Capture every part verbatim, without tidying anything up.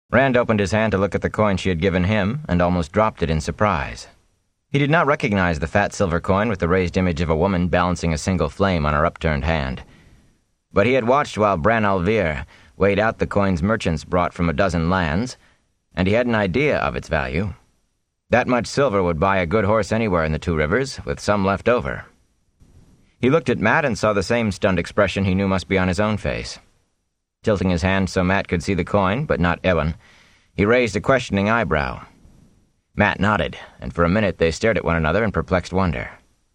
Rand opened his hand to look at the coin she had given him and almost dropped it in surprise. He did not recognize the fat silver coin with the raised image of a woman balancing a single flame on her upturned hand. But he had watched while Bran al'Vir weighed out the coins merchants brought from a dozen lands, and he had an idea of its value. That much silver would buy a good horse anywhere in the Two Rivers, with some left over. He looked at Mat and saw the same stunned expression he knew must be on his own face. Tilting his hand so Mat could see the coin, but not Ewan, he raised a questioning eyebrow. Mat nodded, and for a minute they stared at one another in perplexed wonder.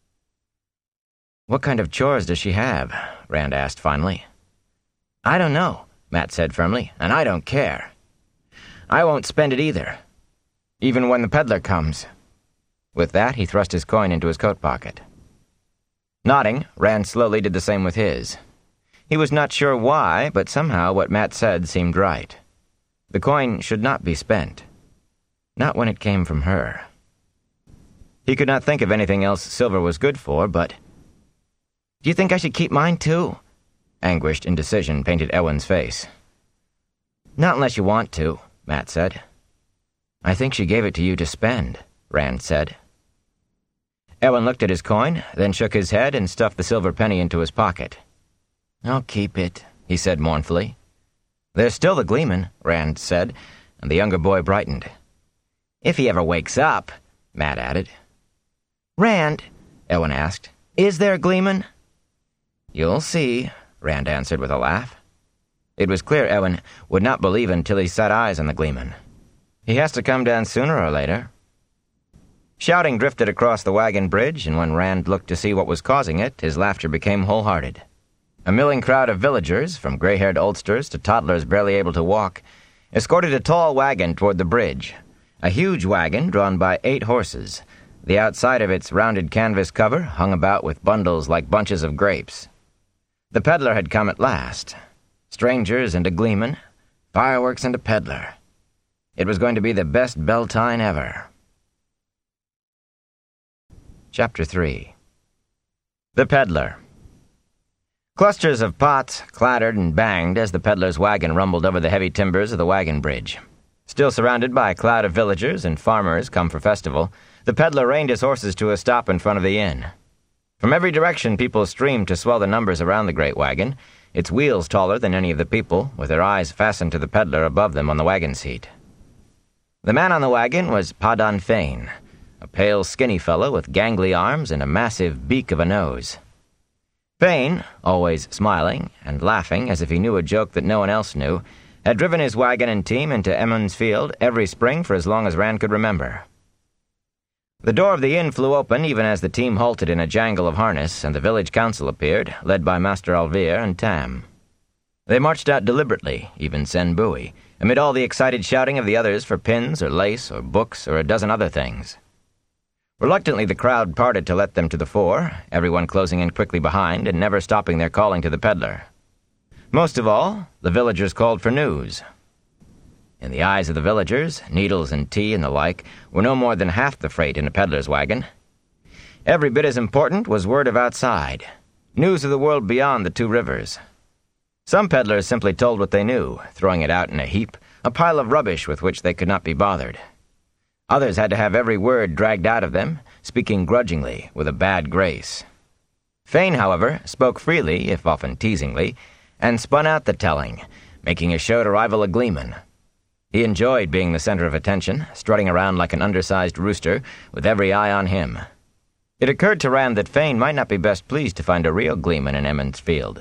"What kind of chores does she have?" Rand asked finally. "I don't know," Mat said firmly, "and I don't care. I won't spend it either, even when the peddler comes." With that, he thrust his coin into his coat pocket. Nodding, Rand slowly did the same with his. He was not sure why, but somehow what Mat said seemed right. The coin should not be spent. Not when it came from her. He could not think of anything else silver was good for, but... "Do you think I should keep mine, too?" Anguished indecision painted Ewan's face. "Not unless you want to," Mat said. "I think she gave it to you to spend," Rand said. Ewan looked at his coin, then shook his head and stuffed the silver penny into his pocket. "I'll keep it," he said mournfully. "There's still the Gleeman," Rand said, and the younger boy brightened. "If he ever wakes up," Mat added. "Rand," Ewan asked, "is there a Gleeman?" "You'll see," Rand answered with a laugh. It was clear Ewan would not believe until he set eyes on the Gleeman. He has to come down sooner or later. Shouting drifted across the wagon bridge, and when Rand looked to see what was causing it, his laughter became wholehearted. A milling crowd of villagers, from gray-haired oldsters to toddlers barely able to walk, escorted a tall wagon toward the bridge, a huge wagon drawn by eight horses. The outside of its rounded canvas cover hung about with bundles like bunches of grapes. The peddler had come at last. Strangers and a Gleeman, fireworks and a peddler. It was going to be the best Beltane ever. Chapter three. The Peddler. Clusters of pots clattered and banged as the peddler's wagon rumbled over the heavy timbers of the wagon bridge. Still surrounded by a cloud of villagers and farmers come for festival, the peddler reined his horses to a stop in front of the inn. From every direction people streamed to swell the numbers around the great wagon, its wheels taller than any of the people, with their eyes fastened to the peddler above them on the wagon seat. The man on the wagon was Padan Fain, a pale, skinny fellow with gangly arms and a massive beak of a nose. Fain, always smiling and laughing as if he knew a joke that no one else knew, had driven his wagon and team into Emond's Field every spring for as long as Rand could remember. The door of the inn flew open even as the team halted in a jangle of harness, and the village council appeared, led by Master al'Vir and Tam. They marched out deliberately, even Sen Bui, amid all the excited shouting of the others for pins or lace or books or a dozen other things. Reluctantly, the crowd parted to let them to the fore, everyone closing in quickly behind and never stopping their calling to the peddler. Most of all, the villagers called for news. In the eyes of the villagers, needles and tea and the like were no more than half the freight in a peddler's wagon. Every bit as important was word of outside, news of the world beyond the Two Rivers. Some peddlers simply told what they knew, throwing it out in a heap, a pile of rubbish with which they could not be bothered. Others had to have every word dragged out of them, speaking grudgingly, with a bad grace. Fain, however, spoke freely, if often teasingly, and spun out the telling, making a show to rival a Gleeman. He enjoyed being the center of attention, strutting around like an undersized rooster, with every eye on him. It occurred to Rand that Fain might not be best pleased to find a real Gleeman in Emond's Field.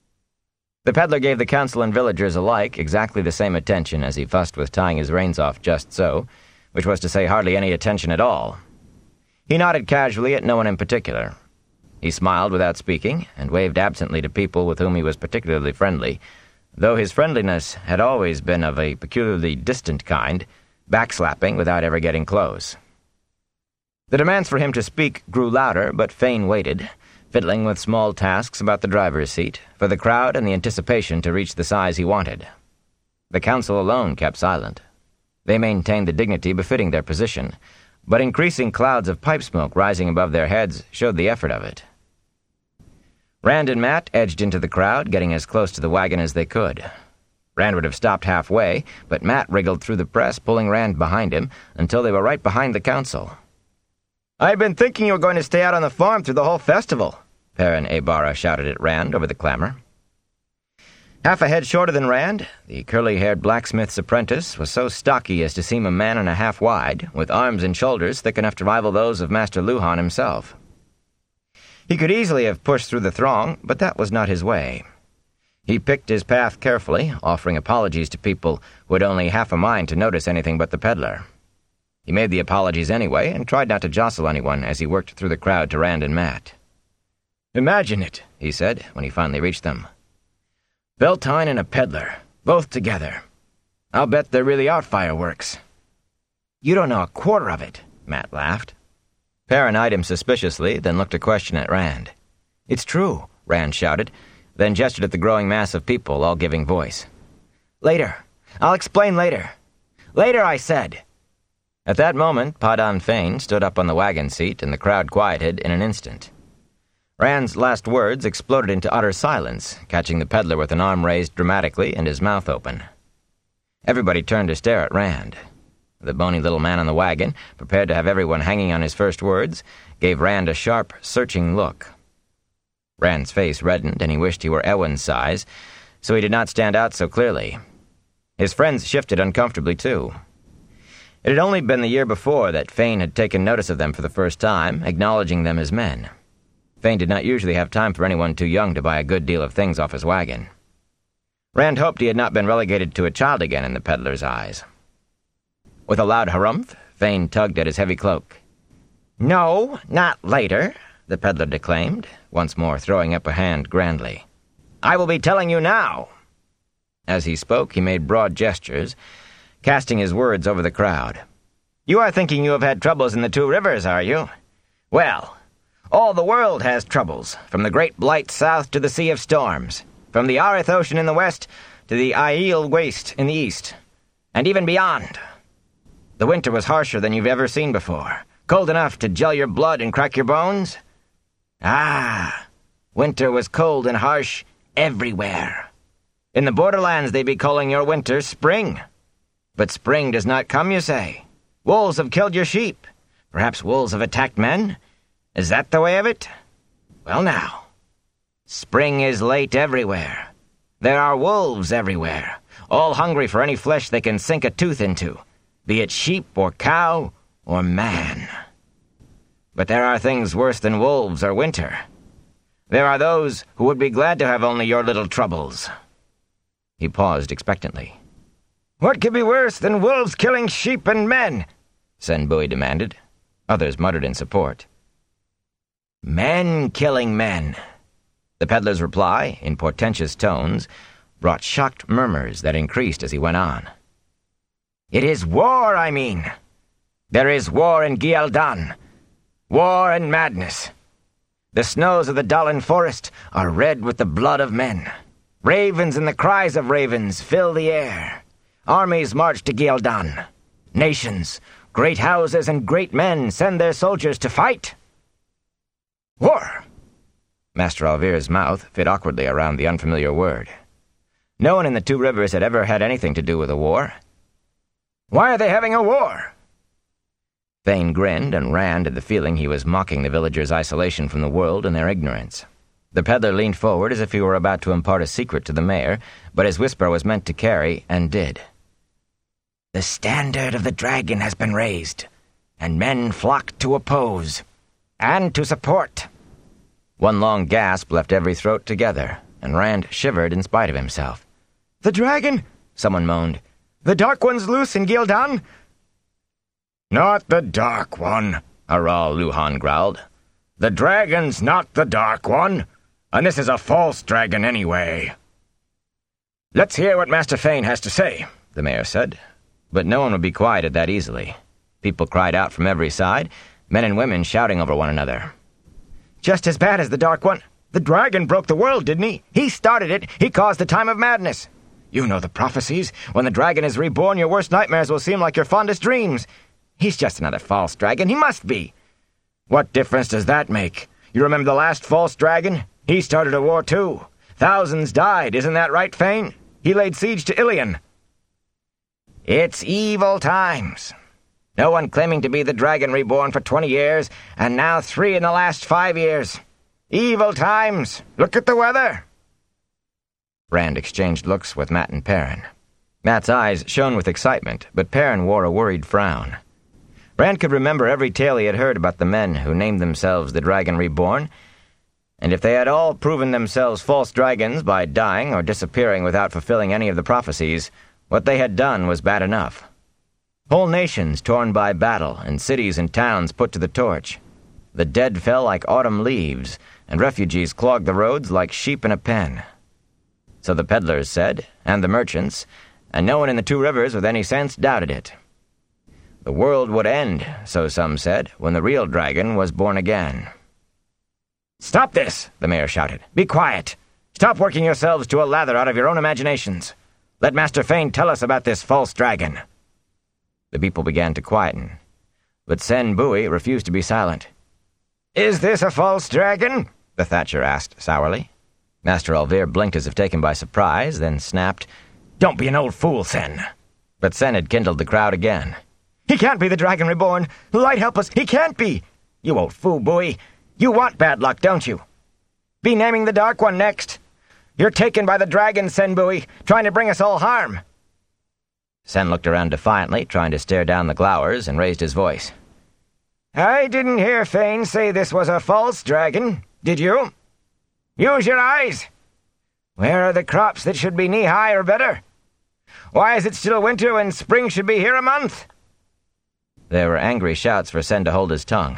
The peddler gave the council and villagers alike exactly the same attention as he fussed with tying his reins off just so, which was to say hardly any attention at all. He nodded casually at no one in particular. He smiled without speaking, and waved absently to people with whom he was particularly friendly, though his friendliness had always been of a peculiarly distant kind, backslapping without ever getting close. The demands for him to speak grew louder, but Fain waited, fiddling with small tasks about the driver's seat, for the crowd and the anticipation to reach the size he wanted. The council alone kept silent. They maintained the dignity befitting their position, but increasing clouds of pipe smoke rising above their heads showed the effort of it. Rand and Mat edged into the crowd, getting as close to the wagon as they could. Rand would have stopped halfway, but Matt wriggled through the press, pulling Rand behind him, until they were right behind the council. "I've been thinking you were going to stay out on the farm through the whole festival," Perrin Aybara shouted at Rand over the clamor. Half a head shorter than Rand, the curly-haired blacksmith's apprentice was so stocky as to seem a man and a half wide, with arms and shoulders thick enough to rival those of Master Luhan himself. He could easily have pushed through the throng, but that was not his way. He picked his path carefully, offering apologies to people who had only half a mind to notice anything but the peddler. He made the apologies anyway, and tried not to jostle anyone as he worked through the crowd to Rand and Matt. "Imagine it," he said, when he finally reached them. "Beltane and a peddler, both together. I'll bet there really are fireworks." "You don't know a quarter of it," Matt laughed. Perrin eyed him suspiciously, then looked a question at Rand. "It's true," Rand shouted, then gestured at the growing mass of people, all giving voice. "Later. I'll explain later. Later, I said." At that moment, Padan Fain stood up on the wagon seat, and the crowd quieted in an instant. Rand's last words exploded into utter silence, catching the peddler with an arm raised dramatically and his mouth open. Everybody turned to stare at Rand. The bony little man on the wagon, prepared to have everyone hanging on his first words, gave Rand a sharp, searching look. Rand's face reddened, and he wished he were Eowyn's size, so he did not stand out so clearly. His friends shifted uncomfortably, too. It had only been the year before that Fain had taken notice of them for the first time, acknowledging them as men. Fain did not usually have time for anyone too young to buy a good deal of things off his wagon. Rand hoped he had not been relegated to a child again in the peddler's eyes. With a loud harumph, Fain tugged at his heavy cloak. "No, not later," the peddler declaimed, once more throwing up a hand grandly. "I will be telling you now." As he spoke, he made broad gestures, casting his words over the crowd. "You are thinking you have had troubles in the Two Rivers, are you? Well, all the world has troubles, from the Great Blight south to the Sea of Storms, from the Arith Ocean in the west to the Aiel Waste in the east, and even beyond. The winter was harsher than you've ever seen before, cold enough to gel your blood and crack your bones. Ah, winter was cold and harsh everywhere. In the borderlands they'd be calling your winter spring. But spring does not come, you say. Wolves have killed your sheep. Perhaps wolves have attacked men? Is that the way of it? Well now, spring is late everywhere. There are wolves everywhere, all hungry for any flesh they can sink a tooth into, be it sheep or cow or man. But there are things worse than wolves or winter. There are those who would be glad to have only your little troubles." He paused expectantly. "What could be worse than wolves killing sheep and men?" Senbui demanded. Others muttered in support. "Men killing men." The peddler's reply, in portentous tones, brought shocked murmurs that increased as he went on. "It is war, I mean. There is war in Gieldan. War and madness. The snows of the Dallin Forest are red with the blood of men. Ravens and the cries of ravens fill the air. Armies march to Gieldan. Nations, great houses and great men send their soldiers to fight. War!" Master Alvir's mouth fit awkwardly around the unfamiliar word. No one in the Two Rivers had ever had anything to do with a war. "Why are they having a war?" Fain grinned, and Rand had the feeling he was mocking the villagers' isolation from the world and their ignorance. The peddler leaned forward as if he were about to impart a secret to the mayor, but his whisper was meant to carry, and did. "The standard of the dragon has been raised, and men flock to oppose, and to support." One long gasp left every throat together, and Rand shivered in spite of himself. "The dragon?" someone moaned. "The Dark One's loose in Gieldan?" "Not the Dark One," Aral Luhan growled. "The dragon's not the Dark One, and this is a false dragon anyway." "Let's hear what Master Fain has to say," the mayor said. But no one would be quieted that easily. People cried out from every side, men and women shouting over one another. "Just as bad as the Dark One. The dragon broke the world, didn't he? He started it. He caused the time of madness. You know the prophecies. When the dragon is reborn, your worst nightmares will seem like your fondest dreams. He's just another false dragon. He must be." "What difference does that make? You remember the last false dragon? He started a war too. Thousands died. Isn't that right, Fain?" He laid siege to Ilion." "It's evil times. No one claiming to be the Dragon Reborn for twenty years, and now three in the last five years. Evil times. Look at the weather." Rand exchanged looks with Mat and Perrin. Mat's eyes shone with excitement, but Perrin wore a worried frown. Rand could remember every tale he had heard about the men who named themselves the Dragon Reborn, and if they had all proven themselves false dragons by dying or disappearing without fulfilling any of the prophecies, what they had done was bad enough. Whole nations torn by battle, and cities and towns put to the torch. The dead fell like autumn leaves, and refugees clogged the roads like sheep in a pen. So the peddlers said, and the merchants, and no one in the Two Rivers with any sense doubted it. The world would end, so some said, when the real dragon was born again. "Stop this!" the mayor shouted. "Be quiet! Stop working yourselves to a lather out of your own imaginations! Let Master Fane tell us about this false dragon!" The people began to quieten, but Sen Bui refused to be silent. "Is this a false dragon?" the Thatcher asked sourly. Master Alvir blinked as if taken by surprise, then snapped, "Don't be an old fool, Sen." But Sen had kindled the crowd again. "He can't be the Dragon Reborn! Light help us, he can't be! You old fool, Bui! You want bad luck, don't you? Be naming the Dark One next! You're taken by the dragon, Sen Bui, trying to bring us all harm!" Sen looked around defiantly, trying to stare down the glowers, and raised his voice. "I didn't hear Fane say this was a false dragon, did you? Use your eyes! Where are the crops that should be knee-high or better? Why is it still winter when spring should be here a month?" There were angry shouts for Sen to hold his tongue.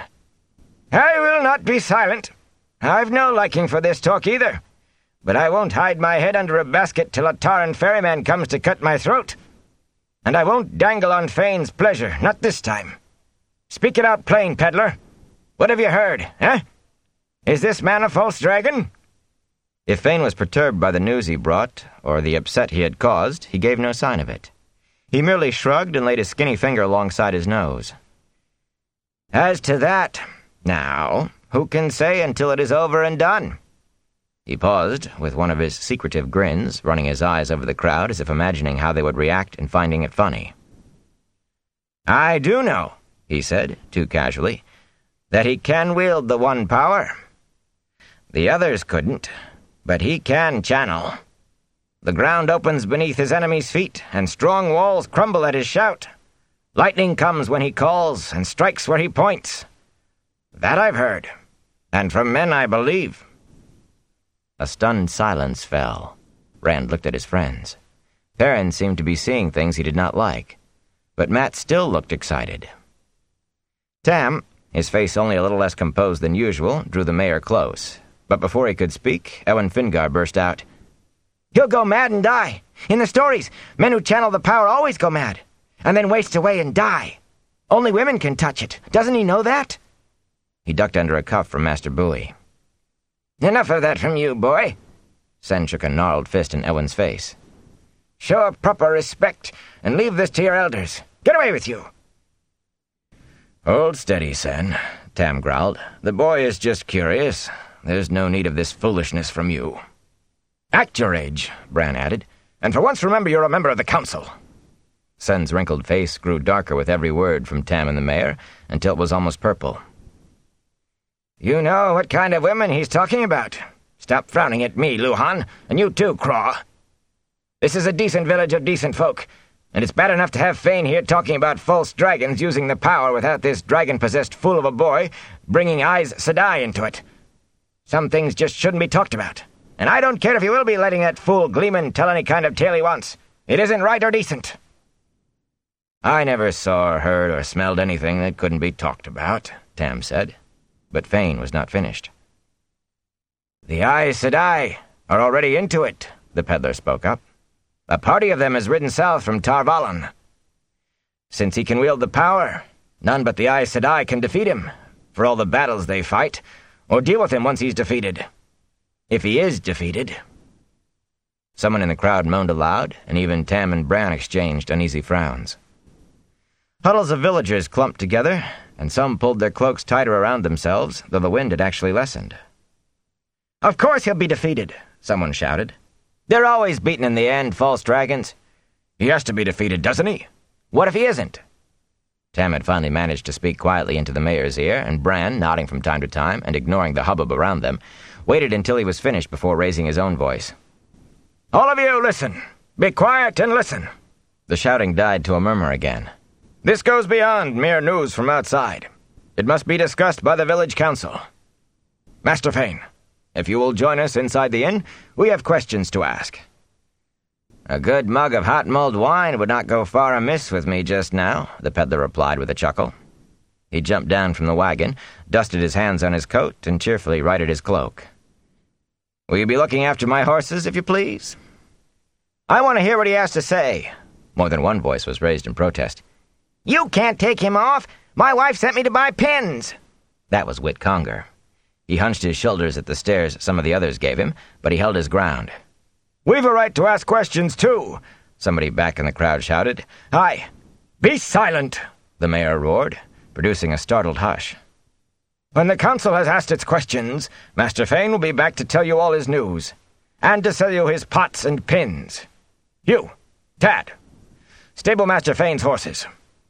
"I will not be silent. I've no liking for this talk either, but I won't hide my head under a basket till a Taran ferryman comes to cut my throat. And I won't dangle on Fane's pleasure, not this time. Speak it out plain, peddler. What have you heard, eh? Is this man a false dragon?" If Fane was perturbed by the news he brought, or the upset he had caused, he gave no sign of it. He merely shrugged and laid his skinny finger alongside his nose. "As to that, now, who can say until it is over and done?" He paused, with one of his secretive grins, running his eyes over the crowd as if imagining how they would react and finding it funny. "I do know," he said, too casually, "that he can wield the one power. The others couldn't, but he can channel. The ground opens beneath his enemy's feet, and strong walls crumble at his shout. Lightning comes when he calls, and strikes where he points. That I've heard, and from men I believe." A stunned silence fell. Rand looked at his friends. Perrin seemed to be seeing things he did not like, but Mat still looked excited. Tam, his face only a little less composed than usual, drew the mayor close, but before he could speak, Ewen Fingar burst out, "He'll go mad and die. In the stories, men who channel the power always go mad, and then waste away and die. Only women can touch it. Doesn't he know that?" He ducked under a cuff from Master Bui. "Enough of that from you, boy." Sen shook a gnarled fist in Ewen's face. "Show a proper respect, and leave this to your elders. Get away with you." "Hold steady, Sen," Tam growled. "The boy is just curious. There's no need of this foolishness from you." "Act your age," Bran added, "and for once remember you're a member of the council." Sen's wrinkled face grew darker with every word from Tam and the mayor, until it was almost purple. "You know what kind of women he's talking about. Stop frowning at me, Luhan, and you too, Craw. This is a decent village of decent folk, and it's bad enough to have Fane here talking about false dragons using the power without this dragon-possessed fool of a boy bringing Aes Sedai into it. Some things just shouldn't be talked about, and I don't care if you will be letting that fool Gleeman tell any kind of tale he wants. It isn't right or decent." "I never saw or heard or smelled anything that couldn't be talked about," Tam said, but Fane was not finished. "The Aes Sedai are already into it," the peddler spoke up. "A party of them has ridden south from Tar Valon. Since he can wield the power, none but the Aes Sedai can defeat him, for all the battles they fight, or deal with him once he's defeated. If he is defeated." Someone in the crowd moaned aloud, and even Tam and Bran exchanged uneasy frowns. Huddles of villagers clumped together, and some pulled their cloaks tighter around themselves, though the wind had actually lessened. "Of course he'll be defeated," someone shouted. They're always beaten in the end, false dragons. He has to be defeated, doesn't he? What if he isn't? Tam had finally managed to speak quietly into the mayor's ear, and Bran, nodding from time to time and ignoring the hubbub around them, waited until he was finished before raising his own voice. All of you, listen. Be quiet and listen. The shouting died to a murmur again. This goes beyond mere news from outside. It must be discussed by the village council. Master Fane, if you will join us inside the inn, we have questions to ask. A good mug of hot mulled wine would not go far amiss with me just now, the peddler replied with a chuckle. He jumped down from the wagon, dusted his hands on his coat, and cheerfully righted his cloak. Will you be looking after my horses, if you please? I want to hear what he has to say. More than one voice was raised in protest. You can't take him off. My wife sent me to buy pins. That was Whit Conger. He hunched his shoulders at the stares some of the others gave him, but he held his ground. We've a right to ask questions, too, somebody back in the crowd shouted. Aye. Be silent, the mayor roared, producing a startled hush. When the council has asked its questions, Master Fane will be back to tell you all his news, and to sell you his pots and pins. You, Tad, stable Master Fane's horses.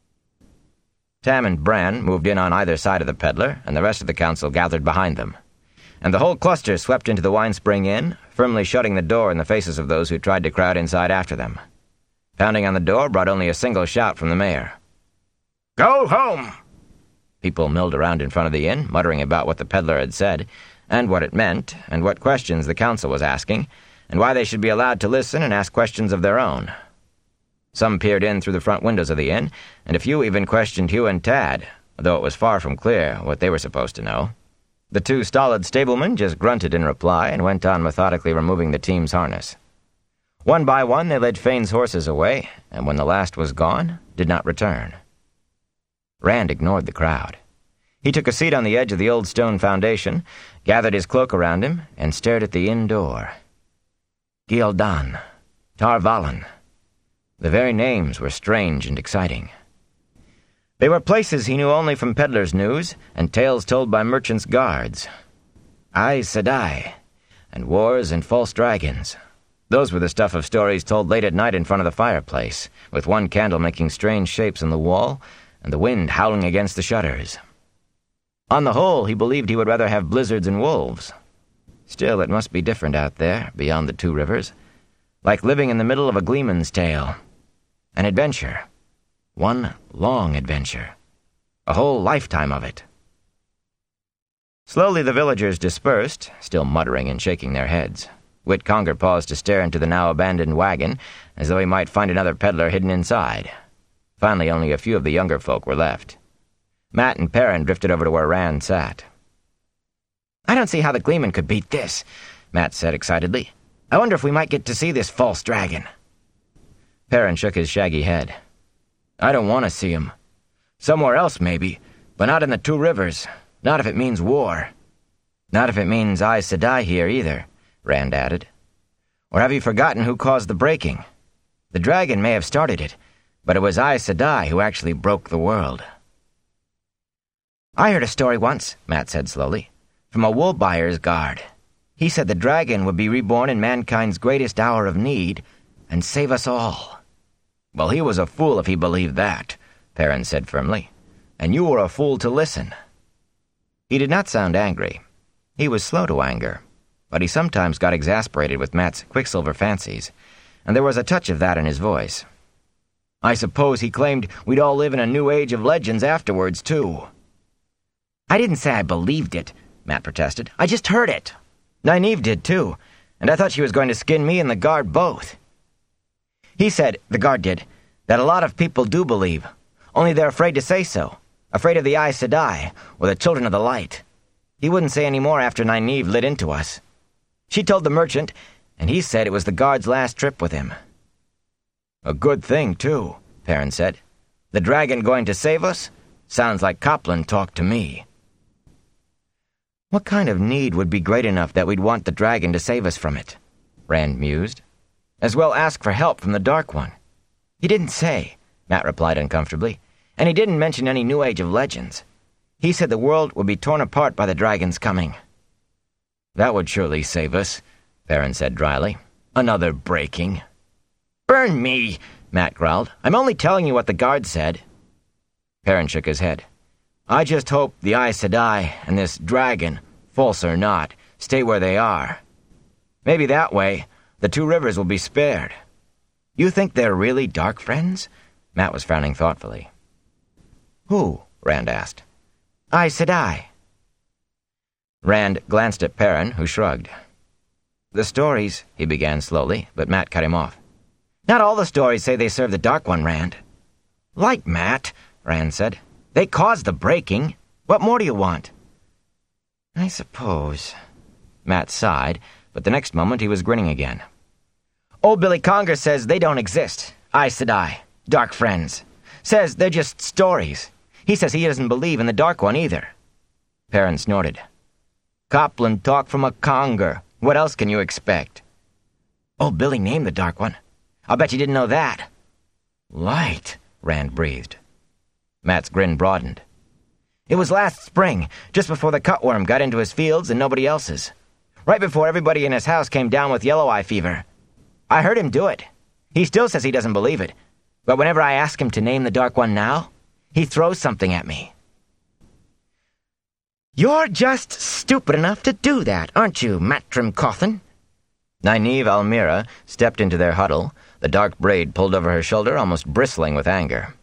Tam and Bran moved in on either side of the peddler, and the rest of the council gathered behind them. And the whole cluster swept into the Wine Spring Inn, firmly shutting the door in the faces of those who tried to crowd inside after them. Pounding on the door brought only a single shout from the mayor. Go home! People milled around in front of the inn, muttering about what the peddler had said, and what it meant, and what questions the council was asking, and why they should be allowed to listen and ask questions of their own. Some peered in through the front windows of the inn, and a few even questioned Hugh and Tad, though it was far from clear what they were supposed to know. The two stolid stablemen just grunted in reply and went on methodically removing the team's harness. One by one they led Fane's horses away, and when the last was gone, did not return. Rand ignored the crowd. He took a seat on the edge of the old stone foundation, gathered his cloak around him, and stared at the inn door. Gildan, Tar Valon. The very names were strange and exciting. They were places he knew only from peddlers' news and tales told by merchants' guards. Aes Sedai, and wars and false dragons. Those were the stuff of stories told late at night in front of the fireplace, with one candle making strange shapes on the wall and the wind howling against the shutters. On the whole, he believed he would rather have blizzards and wolves. Still, it must be different out there, beyond the two rivers, like living in the middle of a gleeman's tale. An adventure. One long adventure. A whole lifetime of it. Slowly the villagers dispersed, still muttering and shaking their heads. Whit Conger paused to stare into the now-abandoned wagon, as though he might find another peddler hidden inside. Finally, only a few of the younger folk were left. Matt and Perrin drifted over to where Rand sat. I don't see how the Gleeman could beat this, Matt said excitedly. I wonder if we might get to see this false dragon. Perrin shook his shaggy head. I don't want to see him. Somewhere else, maybe, but not in the Two Rivers. Not if it means war. Not if it means Aes Sedai here, either, Rand added. Or have you forgotten who caused the breaking? The dragon may have started it, but it was Aes Sedai who actually broke the world. I heard a story once, Matt said slowly, from a wool buyer's guard. He said the dragon would be reborn in mankind's greatest hour of need and save us all. Well, he was a fool if he believed that, Perrin said firmly, and you were a fool to listen. He did not sound angry. He was slow to anger, but he sometimes got exasperated with Matt's quicksilver fancies, and there was a touch of that in his voice. I suppose he claimed we'd all live in a new age of legends afterwards, too. I didn't say I believed it, Matt protested. I just heard it. Nynaeve did, too, and I thought she was going to skin me and the guard both. He said, the guard did, that a lot of people do believe, only they're afraid to say so, afraid of the Aes Sedai, or the Children of the Light. He wouldn't say any more after Nynaeve lit into us. She told the merchant, and he said it was the guard's last trip with him. A good thing, too, Perrin said. The dragon going to save us? Sounds like Copland talk to me. What kind of need would be great enough that we'd want the dragon to save us from it? Rand mused. As well ask for help from the Dark One. He didn't say, Matt replied uncomfortably, and he didn't mention any new age of legends. He said the world would be torn apart by the dragon's coming. That would surely save us, Perrin said dryly. Another breaking. Burn me, Matt growled. I'm only telling you what the guard said. Perrin shook his head. I just hope the Aes Sedai and this dragon, false or not, stay where they are. Maybe that way, the two rivers will be spared. You think they're really dark friends? Matt was frowning thoughtfully. Who? Rand asked. Aes Sedai. Rand glanced at Perrin, who shrugged. The stories, he began slowly, but Matt cut him off. Not all the stories say they serve the Dark One, Rand. Like Matt, Rand said. They caused the breaking. What more do you want? I suppose. Matt sighed, but the next moment he was grinning again. Old Billy Conger says they don't exist. Aes Sedai, dark friends. Says they're just stories. He says he doesn't believe in the Dark One either. Perrin snorted. Copland talked from a Conger. What else can you expect? Old Billy named the Dark One. I'll bet you didn't know that. Light, Rand breathed. Matt's grin broadened. It was last spring, just before the cutworm got into his fields and nobody else's. Right before everybody in his house came down with yellow eye fever. I heard him do it. He still says he doesn't believe it. But whenever I ask him to name the Dark One now, he throws something at me. You're just stupid enough to do that, aren't you, Matrim Cawthon? Nynaeve Almira stepped into their huddle, the dark braid pulled over her shoulder, almost bristling with anger.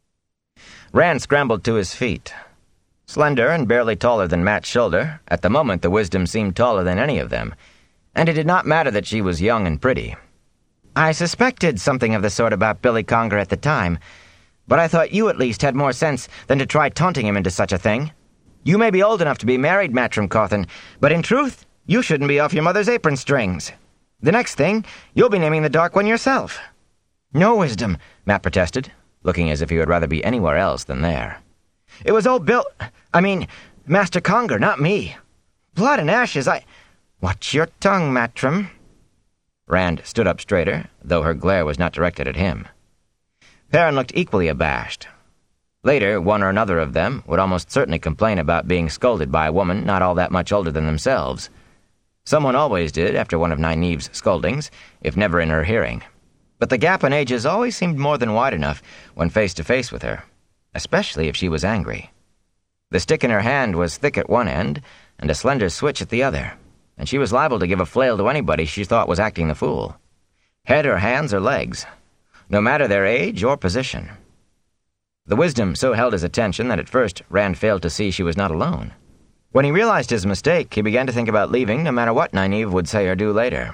Rand scrambled to his feet. Slender and barely taller than Matt's shoulder, at the moment the Wisdom seemed taller than any of them, and it did not matter that she was young and pretty. I suspected something of the sort about Billy Conger at the time, but I thought you at least had more sense than to try taunting him into such a thing. You may be old enough to be married, Matrim Cawthon, but in truth, you shouldn't be off your mother's apron strings. The next thing, you'll be naming the Dark One yourself. No, Wisdom, Matt protested, looking as if he would rather be anywhere else than there. It was old Bill... I mean, Master Conger, not me. Blood and ashes, I... Watch your tongue, Matrim. Rand stood up straighter, though her glare was not directed at him. Perrin looked equally abashed. Later, one or another of them would almost certainly complain about being scolded by a woman not all that much older than themselves. Someone always did after one of Nynaeve's scoldings, if never in her hearing. But the gap in ages always seemed more than wide enough when face to face with her, especially if she was angry. The stick in her hand was thick at one end and a slender switch at the other, and she was liable to give a flail to anybody she thought was acting the fool. Head or hands or legs, no matter their age or position. The Wisdom so held his attention that at first Rand failed to see she was not alone. When he realized his mistake, he began to think about leaving no matter what Nynaeve would say or do later.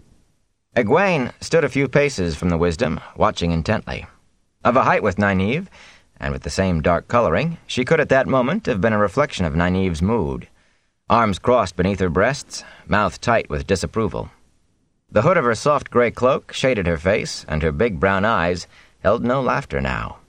Egwene stood a few paces from the Wisdom, watching intently. Of a height with Nynaeve, and with the same dark coloring, she could at that moment have been a reflection of Nynaeve's mood. Arms crossed beneath her breasts, mouth tight with disapproval. The hood of her soft gray cloak shaded her face, and her big brown eyes held no laughter now.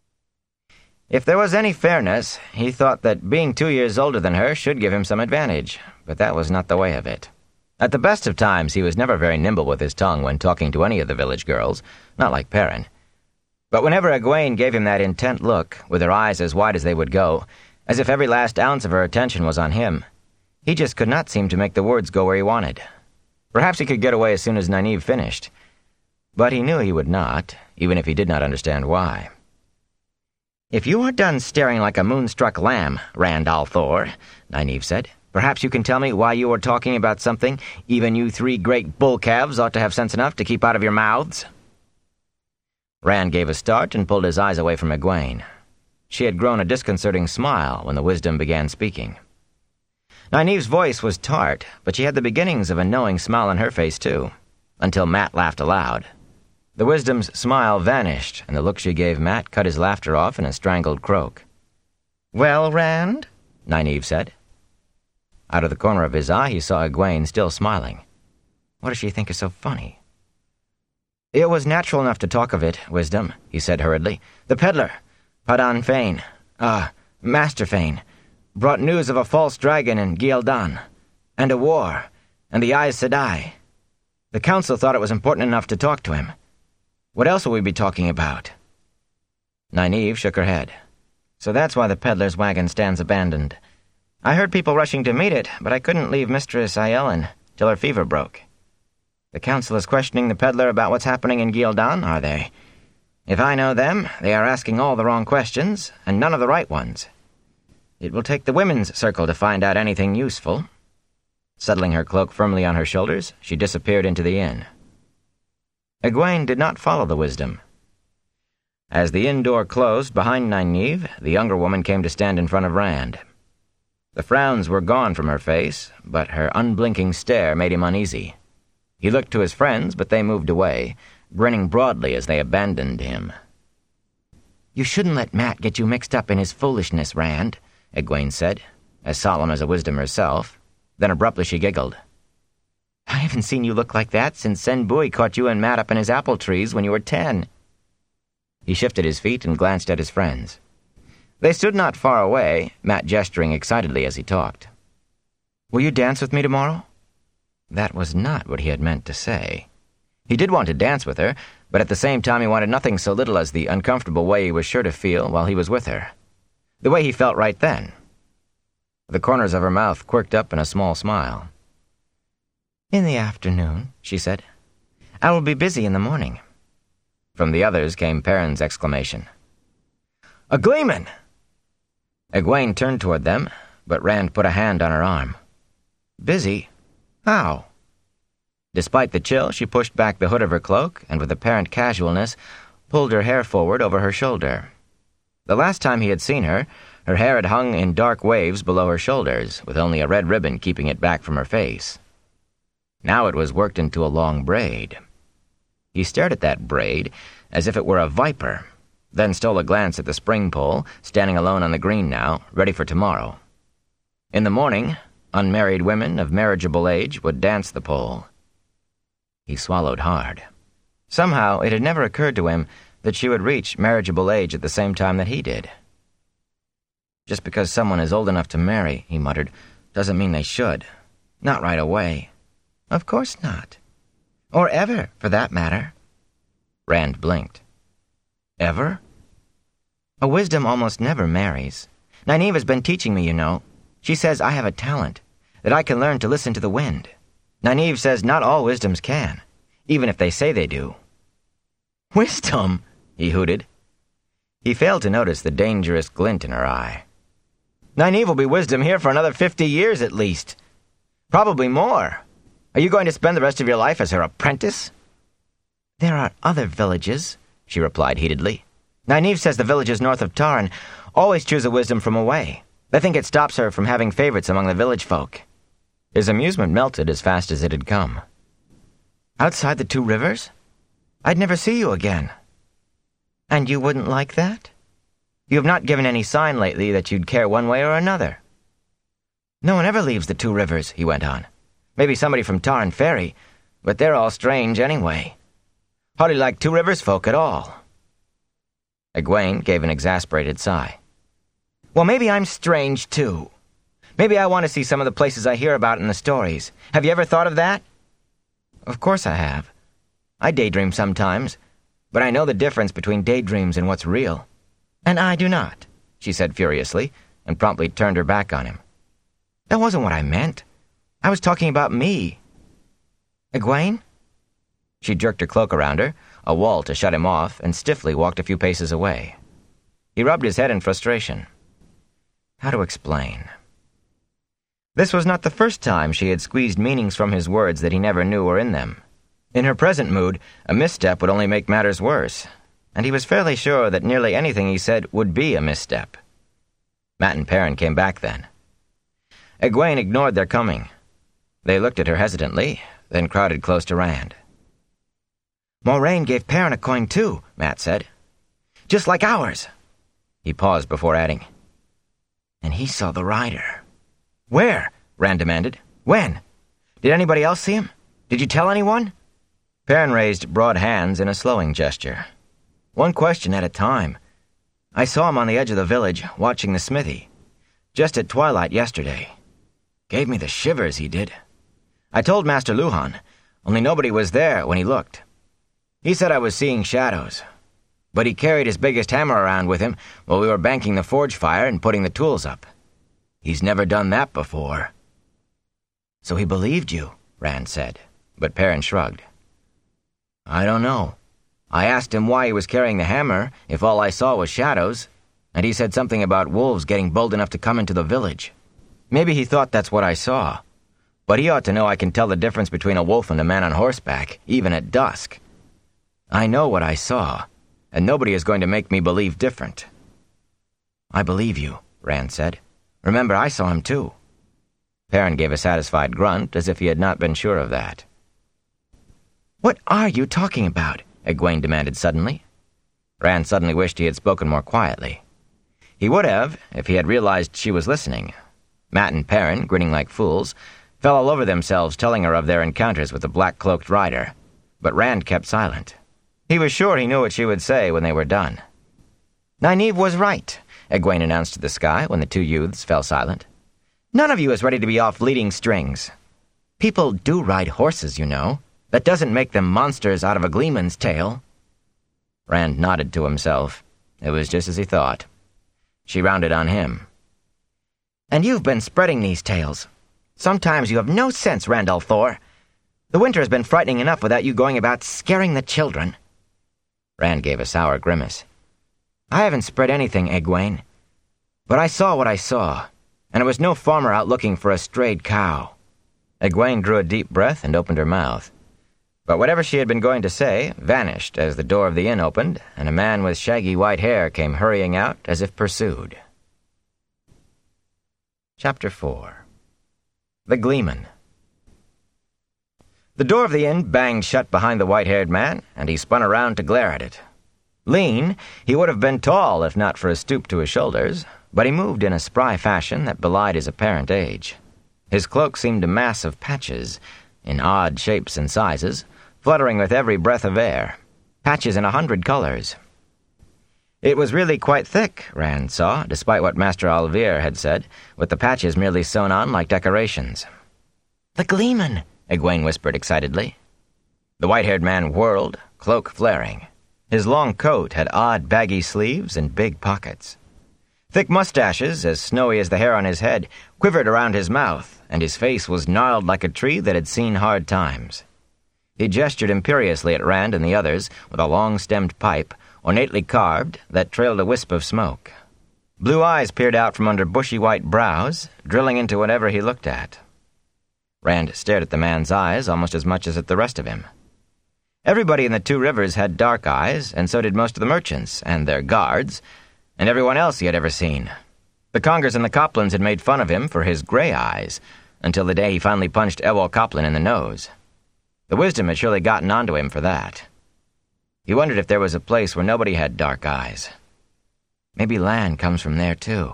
If there was any fairness, he thought that being two years older than her should give him some advantage, but that was not the way of it. At the best of times, he was never very nimble with his tongue when talking to any of the village girls, not like Perrin. But whenever Egwene gave him that intent look, with her eyes as wide as they would go, as if every last ounce of her attention was on him, he just could not seem to make the words go where he wanted. Perhaps he could get away as soon as Nynaeve finished. But he knew he would not, even if he did not understand why. If you are done staring like a moonstruck lamb, Rand al'Thor, Nynaeve said, perhaps you can tell me why you were talking about something even you three great bull calves ought to have sense enough to keep out of your mouths. Rand gave a start and pulled his eyes away from Egwene. She had grown a disconcerting smile when the Wisdom began speaking. Nynaeve's voice was tart, but she had the beginnings of a knowing smile on her face, too, until Matt laughed aloud. The Wisdom's smile vanished, and the look she gave Matt cut his laughter off in a strangled croak. Well, Rand? Nynaeve said. Out of the corner of his eye, he saw Egwene still smiling. What does she think is so funny? It was natural enough to talk of it, Wisdom, he said hurriedly. The peddler, Padan Fain, ah, uh, Master Fain, brought news of a false dragon in Ghealdan, and a war, and the Aes Sedai. The council thought it was important enough to talk to him. What else will we be talking about? Nynaeve shook her head. So that's why the peddler's wagon stands abandoned. I heard people rushing to meet it, but I couldn't leave Mistress Aiellen till her fever broke. The council is questioning the peddler about what's happening in Gildan, are they? If I know them, they are asking all the wrong questions, and none of the right ones. It will take the women's circle to find out anything useful. Settling her cloak firmly on her shoulders, she disappeared into the inn. Egwene did not follow the wisdom. As the inn door closed behind Nynaeve, the younger woman came to stand in front of Rand. The frowns were gone from her face, but her unblinking stare made him uneasy. He looked to his friends, but they moved away, grinning broadly as they abandoned him. "You shouldn't let Mat get you mixed up in his foolishness, Rand," Egwene said, as solemn as a wisdom herself. Then abruptly she giggled. "I haven't seen you look like that since Sen Bui caught you and Mat up in his apple trees when you were ten." He shifted his feet and glanced at his friends. They stood not far away, Mat gesturing excitedly as he talked. "Will you dance with me tomorrow?" That was not what he had meant to say. He did want to dance with her, but at the same time he wanted nothing so little as the uncomfortable way he was sure to feel while he was with her. The way he felt right then. The corners of her mouth quirked up in a small smile. "In the afternoon," she said. "I will be busy in the morning." From the others came Perrin's exclamation. "A gleeman!" Egwene turned toward them, but Rand put a hand on her arm. "Busy? How?" Despite the chill, she pushed back the hood of her cloak and with apparent casualness pulled her hair forward over her shoulder. The last time he had seen her, her hair had hung in dark waves below her shoulders, with only a red ribbon keeping it back from her face. Now it was worked into a long braid. He stared at that braid as if it were a viper, then stole a glance at the spring pole, standing alone on the green now, ready for tomorrow. In the morning, unmarried women of marriageable age would dance the pole. He swallowed hard. Somehow it had never occurred to him that she would reach marriageable age at the same time that he did. "Just because someone is old enough to marry," he muttered, "doesn't mean they should. Not right away." "Of course not. Or ever, for that matter." Rand blinked. "Ever?" "A wisdom almost never marries. Nynaeve has been teaching me, you know. She says I have a talent, that I can learn to listen to the wind. Nynaeve says not all wisdoms can, even if they say they do." "Wisdom?" he hooted. He failed to notice the dangerous glint in her eye. "Nynaeve will be wisdom here for another fifty years at least. Probably more. Are you going to spend the rest of your life as her apprentice?" "There are other villages," she replied heatedly. "Nynaeve says the villages north of Tarn always choose a wisdom from away. They think it stops her from having favorites among the village folk." His amusement melted as fast as it had come. "Outside the two rivers? I'd never see you again." "And you wouldn't like that? You have not given any sign lately that you'd care one way or another." "No one ever leaves the two rivers," he went on. "Maybe somebody from Tarn Ferry, but they're all strange anyway. Hardly like Two Rivers folk at all." Egwene gave an exasperated sigh. "Well, maybe I'm strange, too. Maybe I want to see some of the places I hear about in the stories. Have you ever thought of that?" "Of course I have. I daydream sometimes, but I know the difference between daydreams and what's real." "And I do not," she said furiously, and promptly turned her back on him. "That wasn't what I meant. I was talking about me." "Egwene?" She jerked her cloak around her, a wall to shut him off, and stiffly walked a few paces away. He rubbed his head in frustration. How to explain? This was not the first time she had squeezed meanings from his words that he never knew were in them. In her present mood, a misstep would only make matters worse, and he was fairly sure that nearly anything he said would be a misstep. Mat and Perrin came back then. Egwene ignored their coming. They looked at her hesitantly, then crowded close to Rand. "Moraine gave Perrin a coin too," Mat said. "Just like ours." He paused before adding, "And he saw the rider." "Where?" Rand demanded. "When? Did anybody else see him? Did you tell anyone?" Perrin raised broad hands in a slowing gesture. "One question at a time. I saw him on the edge of the village, watching the smithy. Just at twilight yesterday. Gave me the shivers, he did. I told Master Luhan, only nobody was there when he looked. He said I was seeing shadows. But he carried his biggest hammer around with him while we were banking the forge fire and putting the tools up. He's never done that before." "So he believed you," Rand said. but Perrin shrugged. I don't know. I asked him why he was carrying the hammer if all I saw was shadows, and he said something about wolves getting bold enough to come into the village. Maybe he thought that's what I saw. But he ought to know I can tell the difference between a wolf and a man on horseback, even at dusk. I know what I saw, and nobody is going to make me believe different. I believe you, Rand said. Remember, I saw him too. Perrin gave a satisfied grunt, as if he had not been sure of that. What are you talking about? Egwene demanded suddenly. Rand suddenly wished he had spoken more quietly. He would have, if he had realized she was listening. Mat and Perrin, grinning like fools, fell all over themselves telling her of their encounters with the black-cloaked rider, but Rand kept silent. He was sure he knew what she would say when they were done. Nynaeve was right, Egwene announced to the sky when the two youths fell silent. None of you is ready to be off leading strings. People do ride horses, you know. That doesn't make them monsters out of a gleeman's tale. Rand nodded to himself. It was just as he thought. She rounded on him. And you've been spreading these tales. Sometimes you have no sense, Randall Thor. The winter has been frightening enough without you going about scaring the children. Rand gave a sour grimace. I haven't spread anything, Egwene. But I saw what I saw, and it was no farmer out looking for a strayed cow. Egwene drew a deep breath and opened her mouth. But whatever she had been going to say vanished as the door of the inn opened, and a man with shaggy white hair came hurrying out as if pursued. Chapter four. The Gleeman. The door of the inn banged shut behind the white-haired man, and he spun around to glare at it. Lean, he would have been tall if not for a stoop to his shoulders, but he moved in a spry fashion that belied his apparent age. His cloak seemed a mass of patches, in odd shapes and sizes, fluttering with every breath of air, patches in a hundred colors. It was really quite thick, Rand saw, despite what Master Alvier had said, with the patches merely sewn on like decorations. The Gleeman, Egwene whispered excitedly. The white-haired man whirled, cloak flaring. His long coat had odd baggy sleeves and big pockets. Thick mustaches, as snowy as the hair on his head, quivered around his mouth, and his face was gnarled like a tree that had seen hard times. He gestured imperiously at Rand and the others with a long-stemmed pipe, ornately carved, that trailed a wisp of smoke. Blue eyes peered out from under bushy white brows, drilling into whatever he looked at. Rand stared at the man's eyes almost as much as at the rest of him. Everybody in the Two Rivers had dark eyes, and so did most of the merchants, and their guards, and everyone else he had ever seen. The Congers and the Coplans had made fun of him for his gray eyes, until the day he finally punched Ewell Coplin in the nose. The wisdom had surely gotten onto him for that. He wondered if there was a place where nobody had dark eyes. Maybe Lan comes from there, too.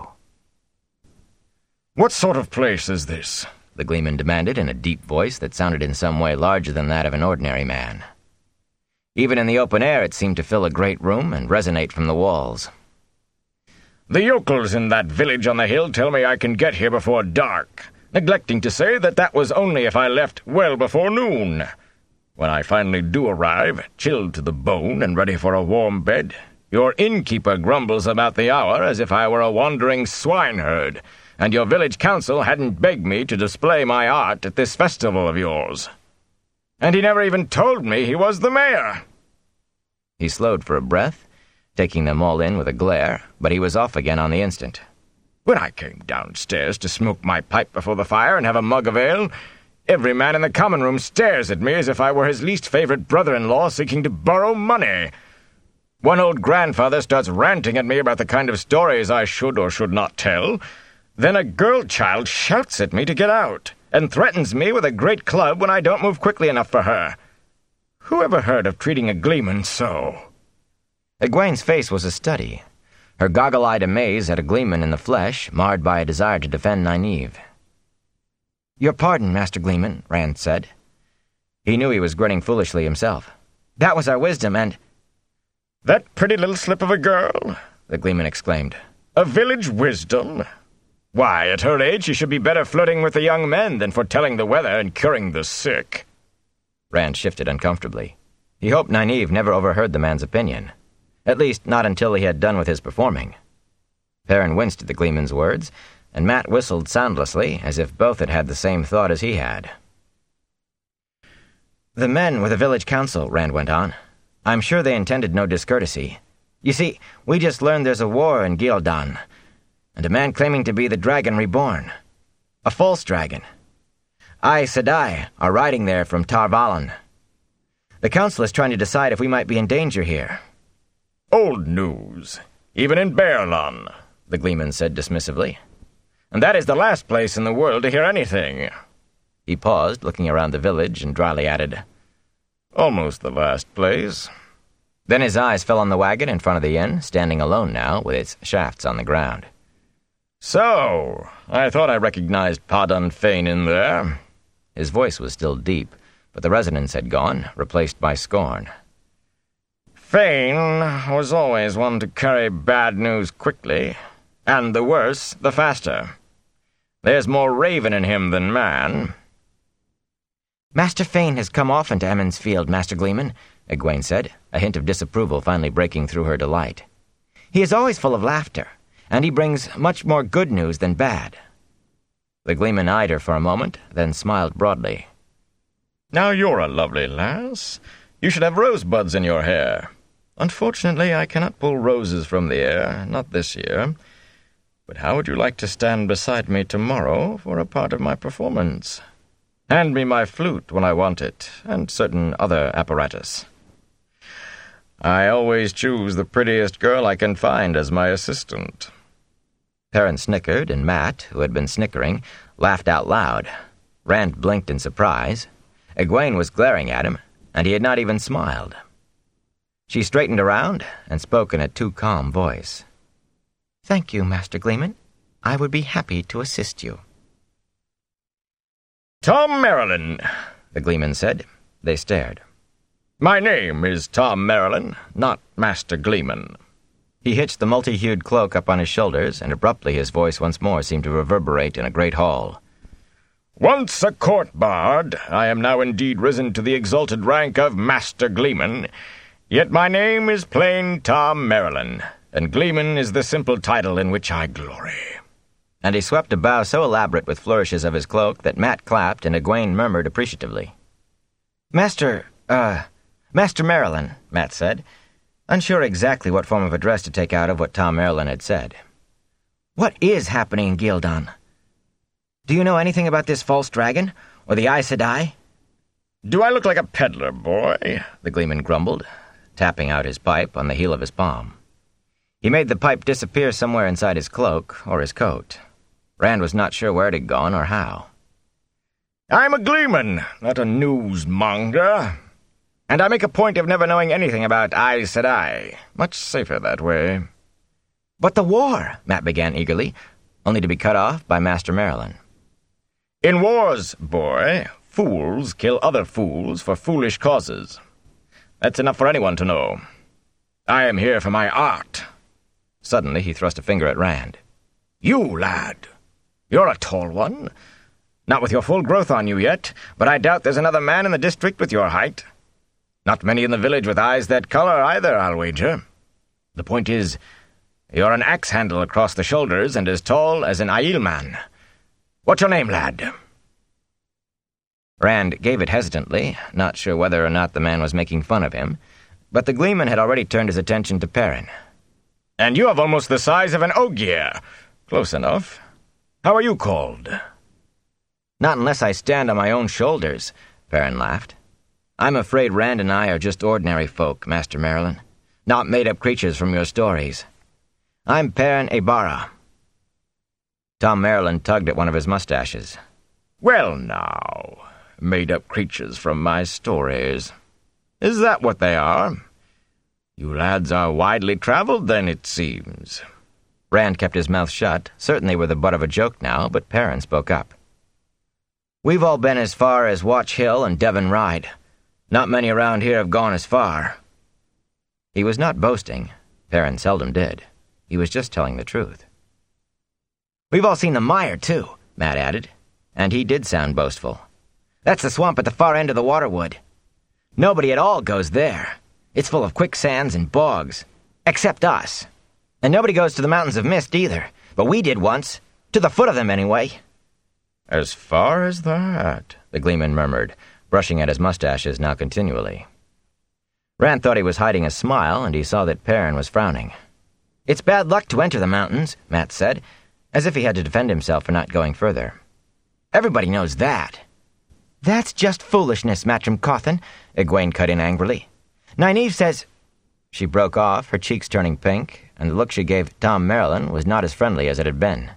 What sort of place is this? The Gleeman demanded in a deep voice that sounded in some way larger than that of an ordinary man. Even in the open air it seemed to fill a great room and resonate from the walls. The yokels in that village on the hill tell me I can get here before dark, neglecting to say that that was only if I left well before noon. When I finally do arrive, chilled to the bone and ready for a warm bed, your innkeeper grumbles about the hour as if I were a wandering swineherd, and your village council hadn't begged me to display my art at this festival of yours. And he never even told me he was the mayor. He slowed for a breath, taking them all in with a glare, but he was off again on the instant. When I came downstairs to smoke my pipe before the fire and have a mug of ale, every man in the common room stares at me as if I were his least favorite brother-in-law seeking to borrow money. One old grandfather starts ranting at me about the kind of stories I should or should not tell. Then a girl child shouts at me to get out, and threatens me with a great club when I don't move quickly enough for her. Who ever heard of treating a Gleeman so? Egwene's face was a study, her goggle-eyed amaze at a Gleeman in the flesh, marred by a desire to defend Nynaeve. Your pardon, Master Gleeman, Rand said. He knew he was grinning foolishly himself. That was our wisdom, and— That pretty little slip of a girl, the Gleeman exclaimed. A village wisdom? Why, at her age she should be better flirting with the young men than foretelling the weather and curing the sick. Rand shifted uncomfortably. He hoped Nynaeve never overheard the man's opinion. At least, not until he had done with his performing. Perrin winced at the Gleeman's words, and Mat whistled soundlessly, as if both had had the same thought as he had. The men were the village council, Rand went on. I'm sure they intended no discourtesy. You see, we just learned there's a war in Gildan, and a man claiming to be the Dragon Reborn. A false dragon. Aes Sedai are riding there from Tar Valon. The council is trying to decide if we might be in danger here. Old news, even in Baerlon, the Gleeman said dismissively. And that is the last place in the world to hear anything. He paused, looking around the village, and dryly added, Almost the last place. Then his eyes fell on the wagon in front of the inn, standing alone now, with its shafts on the ground. So, I thought I recognized Padan Fain in there. His voice was still deep, but the resonance had gone, replaced by scorn. Fain was always one to carry bad news quickly, and the worse, the faster. There's more raven in him than man. Master Fain has come often to Emond's Field, Master Gleeman, Egwene said, a hint of disapproval finally breaking through her delight. He is always full of laughter, and he brings much more good news than bad. The Gleeman eyed her for a moment, then smiled broadly. Now you're a lovely lass. You should have rosebuds in your hair. Unfortunately, I cannot pull roses from the air, not this year. But how would you like to stand beside me tomorrow for a part of my performance? Hand me my flute when I want it, and certain other apparatus. I always choose the prettiest girl I can find as my assistant. Perrin snickered, and Mat, who had been snickering, laughed out loud. Rand blinked in surprise. Egwene was glaring at him, and he had not even smiled. She straightened around and spoke in a too calm voice. Thank you, Master Gleeman. I would be happy to assist you. Tom Merrilin, the Gleeman said. They stared. My name is Tom Merrilin, not Master Gleeman. He hitched the multi-hued cloak up on his shoulders, and abruptly his voice once more seemed to reverberate in a great hall. Once a court bard, I am now indeed risen to the exalted rank of Master Gleeman, yet my name is plain Tom Merrilin, and Gleeman is the simple title in which I glory. And he swept a bow so elaborate with flourishes of his cloak that Mat clapped and Egwene murmured appreciatively. Master, uh, Master Merrilin, Mat said, unsure exactly what form of address to take out of what Tom Merrilin had said. What is happening in Gildan? Do you know anything about this false dragon, or the Aes Sedai? Do I look like a peddler, boy? The Gleeman grumbled, tapping out his pipe on the heel of his palm. He made the pipe disappear somewhere inside his cloak, or his coat. Rand was not sure where it had gone or how. I'm a Gleeman, not a newsmonger. And I make a point of never knowing anything about Aes Sedai. Much safer that way. But the war, Mat began eagerly, only to be cut off by Master Merrilin. In wars, boy, fools kill other fools for foolish causes. That's enough for anyone to know. I am here for my art. Suddenly he thrust a finger at Rand. You, lad. You're a tall one. Not with your full growth on you yet, but I doubt there's another man in the district with your height. Not many in the village with eyes that color either, I'll wager. The point is, you're an axe-handle across the shoulders and as tall as an Aiel man. What's your name, lad? Rand gave it hesitantly, not sure whether or not the man was making fun of him, but the Gleeman had already turned his attention to Perrin. And you have almost the size of an ogier. Close enough. How are you called? Not unless I stand on my own shoulders, Perrin laughed. I'm afraid Rand and I are just ordinary folk, Master Merrilin, not made-up creatures from your stories. I'm Perrin Aybara. Tom Merrilin tugged at one of his mustaches. Well now, made-up creatures from my stories. Is that what they are? You lads are widely traveled, then, it seems. Rand kept his mouth shut, certain they were the butt of a joke now, but Perrin spoke up. We've all been as far as Watch Hill and Devon Ride. Not many around here have gone as far. He was not boasting. Perrin seldom did. He was just telling the truth. We've all seen the mire, too, Mat added, and he did sound boastful. That's the swamp at the far end of the Waterwood. Nobody at all goes there. It's full of quicksands and bogs, except us. And nobody goes to the Mountains of Mist either, but we did once, to the foot of them anyway. As far as that, the Gleeman murmured, brushing at his mustaches now continually. Rand thought he was hiding a smile, and he saw that Perrin was frowning. "It's bad luck to enter the mountains," Mat said, as if he had to defend himself for not going further. "Everybody knows that." "That's just foolishness, Matrim Cawthon," Egwene cut in angrily. "Nynaeve says—" She broke off, her cheeks turning pink, and the look she gave Thom Merrilin was not as friendly as it had been.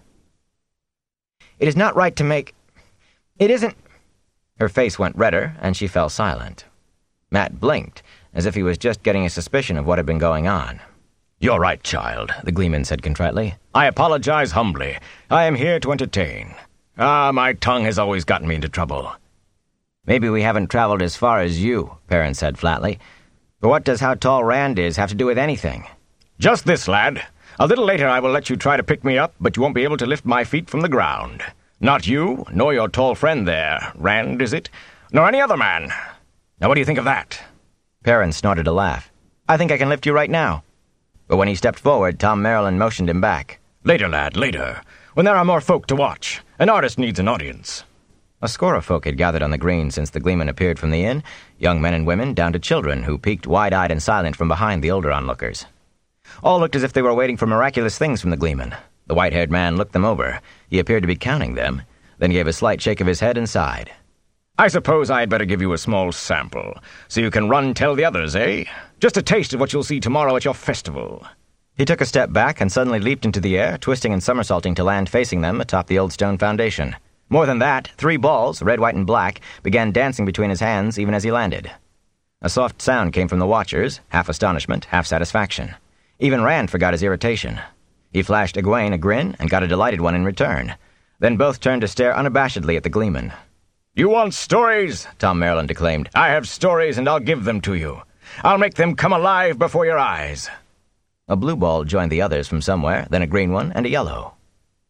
"It is not right to make... It isn't—" Her face went redder, and she fell silent. Mat blinked, as if he was just getting a suspicion of what had been going on. "You're right, child," the Gleeman said contritely. "I apologize humbly. I am here to entertain. Ah, my tongue has always gotten me into trouble." "Maybe we haven't traveled as far as you," Perrin said flatly. "But what does how tall Rand is have to do with anything?" "Just this, lad. A little later I will let you try to pick me up, but you won't be able to lift my feet from the ground. Not you, nor your tall friend there, Rand, is it? Nor any other man. Now what do you think of that?" Perrin snorted a laugh. "I think I can lift you right now." But when he stepped forward, Thom Merrilin motioned him back. "Later, lad, later. When there are more folk to watch. An artist needs an audience." A score of folk had gathered on the green since the Gleeman appeared from the inn, young men and women down to children who peeked wide-eyed and silent from behind the older onlookers. All looked as if they were waiting for miraculous things from the Gleeman. The white-haired man looked them over. He appeared to be counting them, then gave a slight shake of his head and sighed. "I suppose I'd better give you a small sample, so you can run tell the others, eh? Just a taste of what you'll see tomorrow at your festival." He took a step back and suddenly leaped into the air, twisting and somersaulting to land facing them atop the old stone foundation. More than that, three balls, red, white, and black, began dancing between his hands even as he landed. A soft sound came from the watchers, half astonishment, half satisfaction. Even Rand forgot his irritation. He flashed Egwene a grin and got a delighted one in return. Then both turned to stare unabashedly at the Gleeman. "You want stories?" Thom Merrilin declaimed. "I have stories, and I'll give them to you. I'll make them come alive before your eyes." A blue ball joined the others from somewhere, then a green one and a yellow.